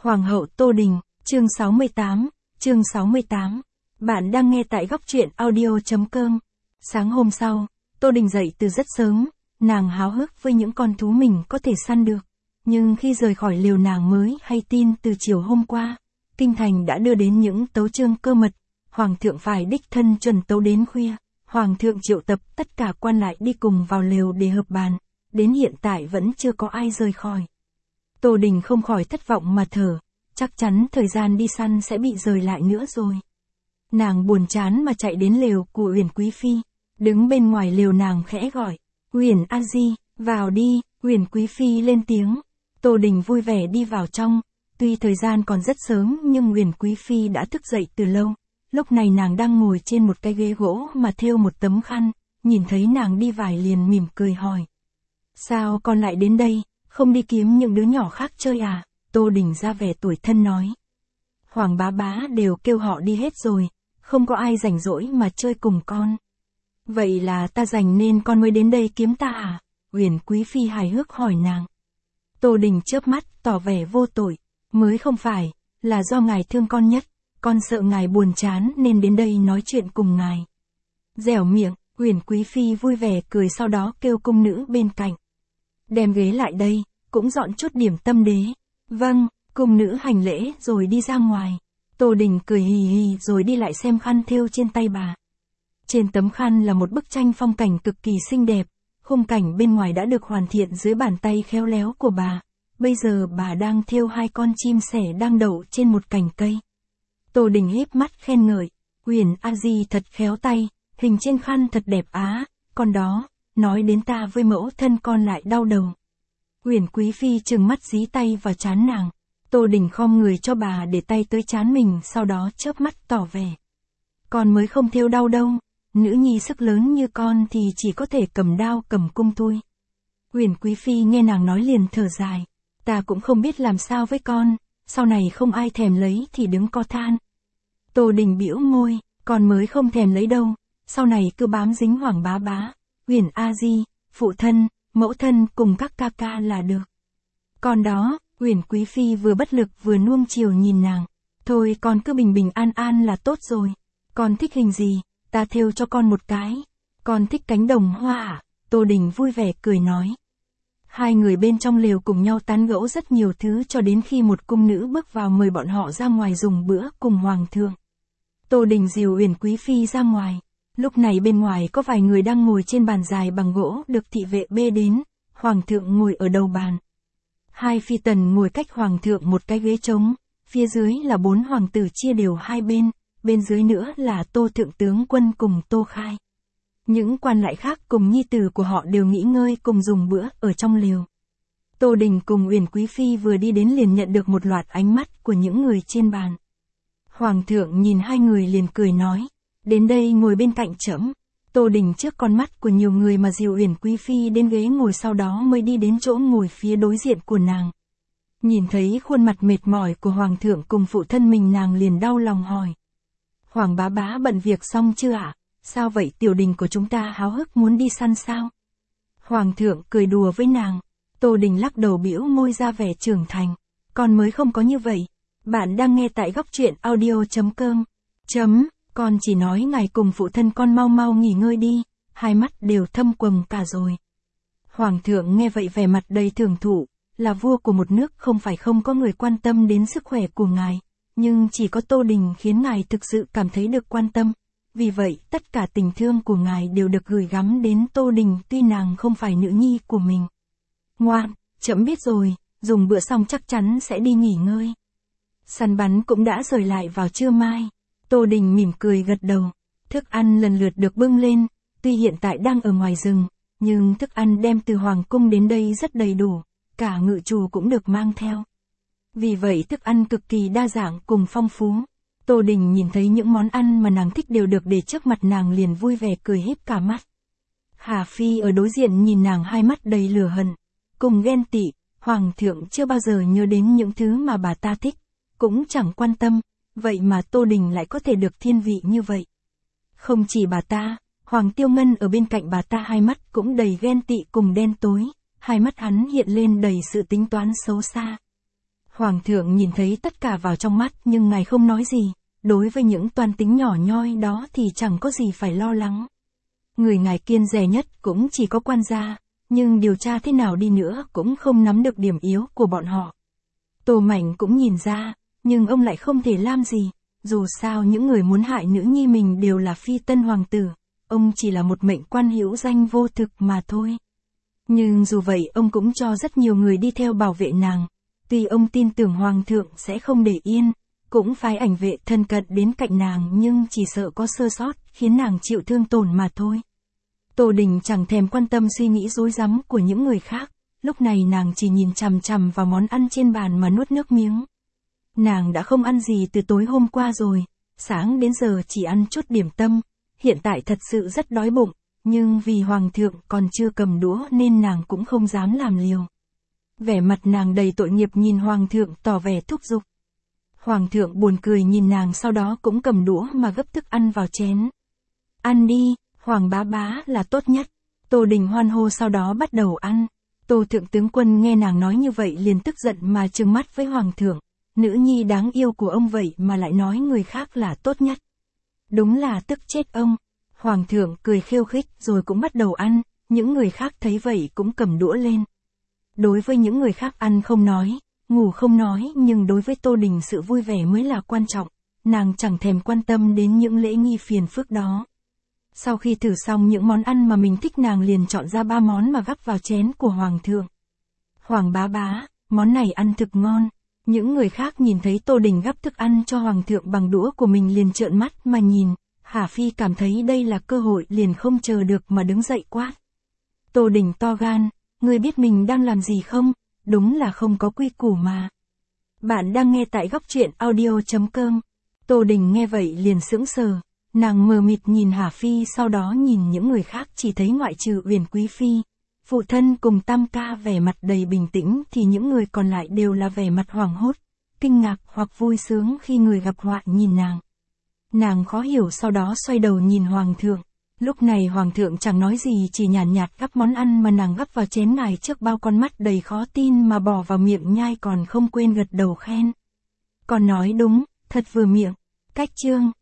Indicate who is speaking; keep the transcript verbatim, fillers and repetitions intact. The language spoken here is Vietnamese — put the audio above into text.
Speaker 1: Hoàng hậu Tô Đình, chương sáu mươi tám, chương sáu mươi tám. Bạn đang nghe tại góc truyện audio.com. Sáng hôm sau, Tô Đình dậy từ rất sớm, nàng háo hức với những con thú mình có thể săn được. Nhưng khi rời khỏi liều nàng mới hay tin từ chiều hôm qua, kinh thành đã đưa đến những tấu chương cơ mật, hoàng thượng phải đích thân chuẩn tấu đến khuya, hoàng thượng triệu tập tất cả quan lại đi cùng vào lều để hợp bàn, đến hiện tại vẫn chưa có ai rời khỏi. Tô Đình không khỏi thất vọng mà thở, chắc chắn thời gian đi săn sẽ bị rời lại nữa rồi. Nàng buồn chán mà chạy đến lều của Uyển Quý Phi, đứng bên ngoài lều nàng khẽ gọi, Uyển A Di, vào đi. Uyển Quý Phi lên tiếng. Tô Đình vui vẻ đi vào trong, tuy thời gian còn rất sớm nhưng Uyển Quý Phi đã thức dậy từ lâu. Lúc này nàng đang ngồi trên một cái ghế gỗ mà thêu một tấm khăn, nhìn thấy nàng đi vào liền mỉm cười hỏi. Sao con lại đến đây, không đi kiếm những đứa nhỏ khác chơi à? Tô Đình ra vẻ tủi thân nói. Hoàng bá bá đều kêu họ đi hết rồi, không có ai rảnh rỗi mà chơi cùng con. Vậy là ta rảnh nên con mới đến đây kiếm ta à? Uyển Quý Phi hài hước hỏi nàng. Tô Đình chớp mắt, tỏ vẻ vô tội. Mới không phải, là do ngài thương con nhất, con sợ ngài buồn chán nên đến đây nói chuyện cùng ngài. Dẻo miệng, Uyển Quý Phi vui vẻ cười sau đó kêu cung nữ bên cạnh. Đem ghế lại đây, cũng dọn chút điểm tâm đế. Vâng, cung nữ hành lễ rồi đi ra ngoài. Tô Đình cười hì hì rồi đi lại xem khăn thêu trên tay bà. Trên tấm khăn là một bức tranh phong cảnh cực kỳ xinh đẹp, khung cảnh bên ngoài đã được hoàn thiện dưới bàn tay khéo léo của bà. Bây giờ bà đang thêu hai con chim sẻ đang đậu trên một cành cây. Tô Đình híp mắt khen ngợi, Uyển A Di thật khéo tay, hình trên khăn thật đẹp á, con đó, nói đến ta với mẫu thân con lại đau đầu. Uyển Quý Phi trừng mắt dí tay vào trán nàng. Tô Đình khom người cho bà để tay tới trán mình sau đó chớp mắt tỏ vẻ. Con mới không thêu đau đâu, nữ nhi sức lớn như con thì chỉ có thể cầm đao cầm cung thôi. Uyển Quý Phi nghe nàng nói liền thở dài. Ta cũng không biết làm sao với con, sau này không ai thèm lấy thì đứng co than. Tô Đình bĩu môi, con mới không thèm lấy đâu, sau này cứ bám dính Hoàng bá bá, Uyển A Di, phụ thân, mẫu thân cùng các ca ca là được. Con đó, Uyển Quý Phi vừa bất lực vừa nuông chiều nhìn nàng. Thôi con cứ bình bình an an là tốt rồi. Con thích hình gì, ta thêu cho con một cái. Con thích cánh đồng hoa à? Tô Đình vui vẻ cười nói. Hai người bên trong lều cùng nhau tán gẫu rất nhiều thứ cho đến khi một cung nữ bước vào mời bọn họ ra ngoài dùng bữa cùng hoàng thượng. Tô Đình dìu Uyển Quý Phi ra ngoài. Lúc này bên ngoài có vài người đang ngồi trên bàn dài bằng gỗ được thị vệ bê đến, hoàng thượng ngồi ở đầu bàn. Hai phi tần ngồi cách hoàng thượng một cái ghế trống, phía dưới là bốn hoàng tử chia đều hai bên, bên dưới nữa là Tô thượng tướng quân cùng Tô Khai. Những quan lại khác cùng nhi tử của họ đều nghỉ ngơi cùng dùng bữa ở trong lều. Tô Đình cùng Uyển Quý Phi vừa đi đến liền nhận được một loạt ánh mắt của những người trên bàn. Hoàng thượng nhìn hai người liền cười nói, đến đây ngồi bên cạnh trẫm. Tô Đình trước con mắt của nhiều người mà dìu Uyển Quý Phi đến ghế ngồi sau đó mới đi đến chỗ ngồi phía đối diện của nàng. Nhìn thấy khuôn mặt mệt mỏi của hoàng thượng cùng phụ thân mình nàng liền đau lòng hỏi. Hoàng bá bá bận việc xong chưa ạ? À? Sao vậy tiểu đình của chúng ta háo hức muốn đi săn sao? Hoàng thượng cười đùa với nàng. Tô Đình lắc đầu bĩu môi ra vẻ trưởng thành. Con mới không có như vậy. Bạn đang nghe tại góc truyện audio.com. Chấm. Con chỉ nói ngài cùng phụ thân con mau mau nghỉ ngơi đi, hai mắt đều thâm quầng cả rồi. Hoàng thượng nghe vậy vẻ mặt đầy thưởng thụ, là vua của một nước không phải không có người quan tâm đến sức khỏe của ngài, nhưng chỉ có Tô Đình khiến ngài thực sự cảm thấy được quan tâm. Vì vậy tất cả tình thương của ngài đều được gửi gắm đến Tô Đình tuy nàng không phải nữ nhi của mình. Ngoan, trẫm biết rồi, dùng bữa xong chắc chắn sẽ đi nghỉ ngơi. Săn bắn cũng đã rời lại vào trưa mai. Tô Đình mỉm cười gật đầu. Thức ăn lần lượt được bưng lên, tuy hiện tại đang ở ngoài rừng, nhưng thức ăn đem từ hoàng cung đến đây rất đầy đủ, cả ngự trù cũng được mang theo. Vì vậy thức ăn cực kỳ đa dạng cùng phong phú. Tô Đình nhìn thấy những món ăn mà nàng thích đều được để trước mặt nàng liền vui vẻ cười híp cả mắt. Hà Phi ở đối diện nhìn nàng hai mắt đầy lửa hận, cùng ghen tị, hoàng thượng chưa bao giờ nhớ đến những thứ mà bà ta thích, cũng chẳng quan tâm. Vậy mà Tô Đình lại có thể được thiên vị như vậy. Không chỉ bà ta, Hoàng Tiêu Ngân ở bên cạnh bà ta hai mắt cũng đầy ghen tị cùng đen tối, hai mắt hắn hiện lên đầy sự tính toán xấu xa. Hoàng thượng nhìn thấy tất cả vào trong mắt nhưng ngài không nói gì, đối với những toan tính nhỏ nhoi đó thì chẳng có gì phải lo lắng. Người ngài kiêng dè nhất cũng chỉ có quan gia, nhưng điều tra thế nào đi nữa cũng không nắm được điểm yếu của bọn họ. Tô Mạnh cũng nhìn ra, nhưng ông lại không thể làm gì, dù sao những người muốn hại nữ nhi mình đều là phi tân hoàng tử, ông chỉ là một mệnh quan hữu danh vô thực mà thôi. Nhưng dù vậy ông cũng cho rất nhiều người đi theo bảo vệ nàng, tuy ông tin tưởng hoàng thượng sẽ không để yên, cũng phái ảnh vệ thân cận đến cạnh nàng nhưng chỉ sợ có sơ sót khiến nàng chịu thương tổn mà thôi. Tô Đình chẳng thèm quan tâm suy nghĩ rối rắm của những người khác, lúc này nàng chỉ nhìn chằm chằm vào món ăn trên bàn mà nuốt nước miếng. Nàng đã không ăn gì từ tối hôm qua rồi, sáng đến giờ chỉ ăn chút điểm tâm, hiện tại thật sự rất đói bụng, nhưng vì hoàng thượng còn chưa cầm đũa nên nàng cũng không dám làm liều. Vẻ mặt nàng đầy tội nghiệp nhìn hoàng thượng tỏ vẻ thúc giục. Hoàng thượng buồn cười nhìn nàng sau đó cũng cầm đũa mà gấp thức ăn vào chén. Ăn đi, Hoàng bá bá là tốt nhất. Tô Đình hoan hô sau đó bắt đầu ăn. Tô thượng tướng quân nghe nàng nói như vậy liền tức giận mà trừng mắt với hoàng thượng. Nữ nhi đáng yêu của ông vậy mà lại nói người khác là tốt nhất. Đúng là tức chết ông. Hoàng thượng cười khiêu khích rồi cũng bắt đầu ăn, những người khác thấy vậy cũng cầm đũa lên. Đối với những người khác ăn không nói, ngủ không nói, nhưng đối với Tô Đình sự vui vẻ mới là quan trọng, nàng chẳng thèm quan tâm đến những lễ nghi phiền phức đó. Sau khi thử xong những món ăn mà mình thích nàng liền chọn ra ba món mà gắp vào chén của hoàng thượng. Hoàng bá bá, món này ăn thực ngon. Những người khác nhìn thấy Tô Đình gắp thức ăn cho hoàng thượng bằng đũa của mình liền trợn mắt mà nhìn, Hà Phi cảm thấy đây là cơ hội liền không chờ được mà đứng dậy quát. Tô Đình to gan, ngươi biết mình đang làm gì không? Đúng là không có quy củ mà. Bạn đang nghe tại góc truyện audio chấm com. Tô Đình nghe vậy liền sững sờ, nàng mờ mịt nhìn Hà Phi sau đó nhìn những người khác chỉ thấy ngoại trừ Uyển Quý Phi, phụ thân cùng Tam ca vẻ mặt đầy bình tĩnh thì những người còn lại đều là vẻ mặt hoảng hốt, kinh ngạc hoặc vui sướng khi người gặp họa nhìn nàng. Nàng khó hiểu sau đó xoay đầu nhìn hoàng thượng. Lúc này hoàng thượng chẳng nói gì chỉ nhàn nhạt, nhạt gắp món ăn mà nàng gắp vào chén ngài trước bao con mắt đầy khó tin mà bỏ vào miệng nhai còn không quên gật đầu khen. Còn nói đúng, thật vừa miệng. Cách chương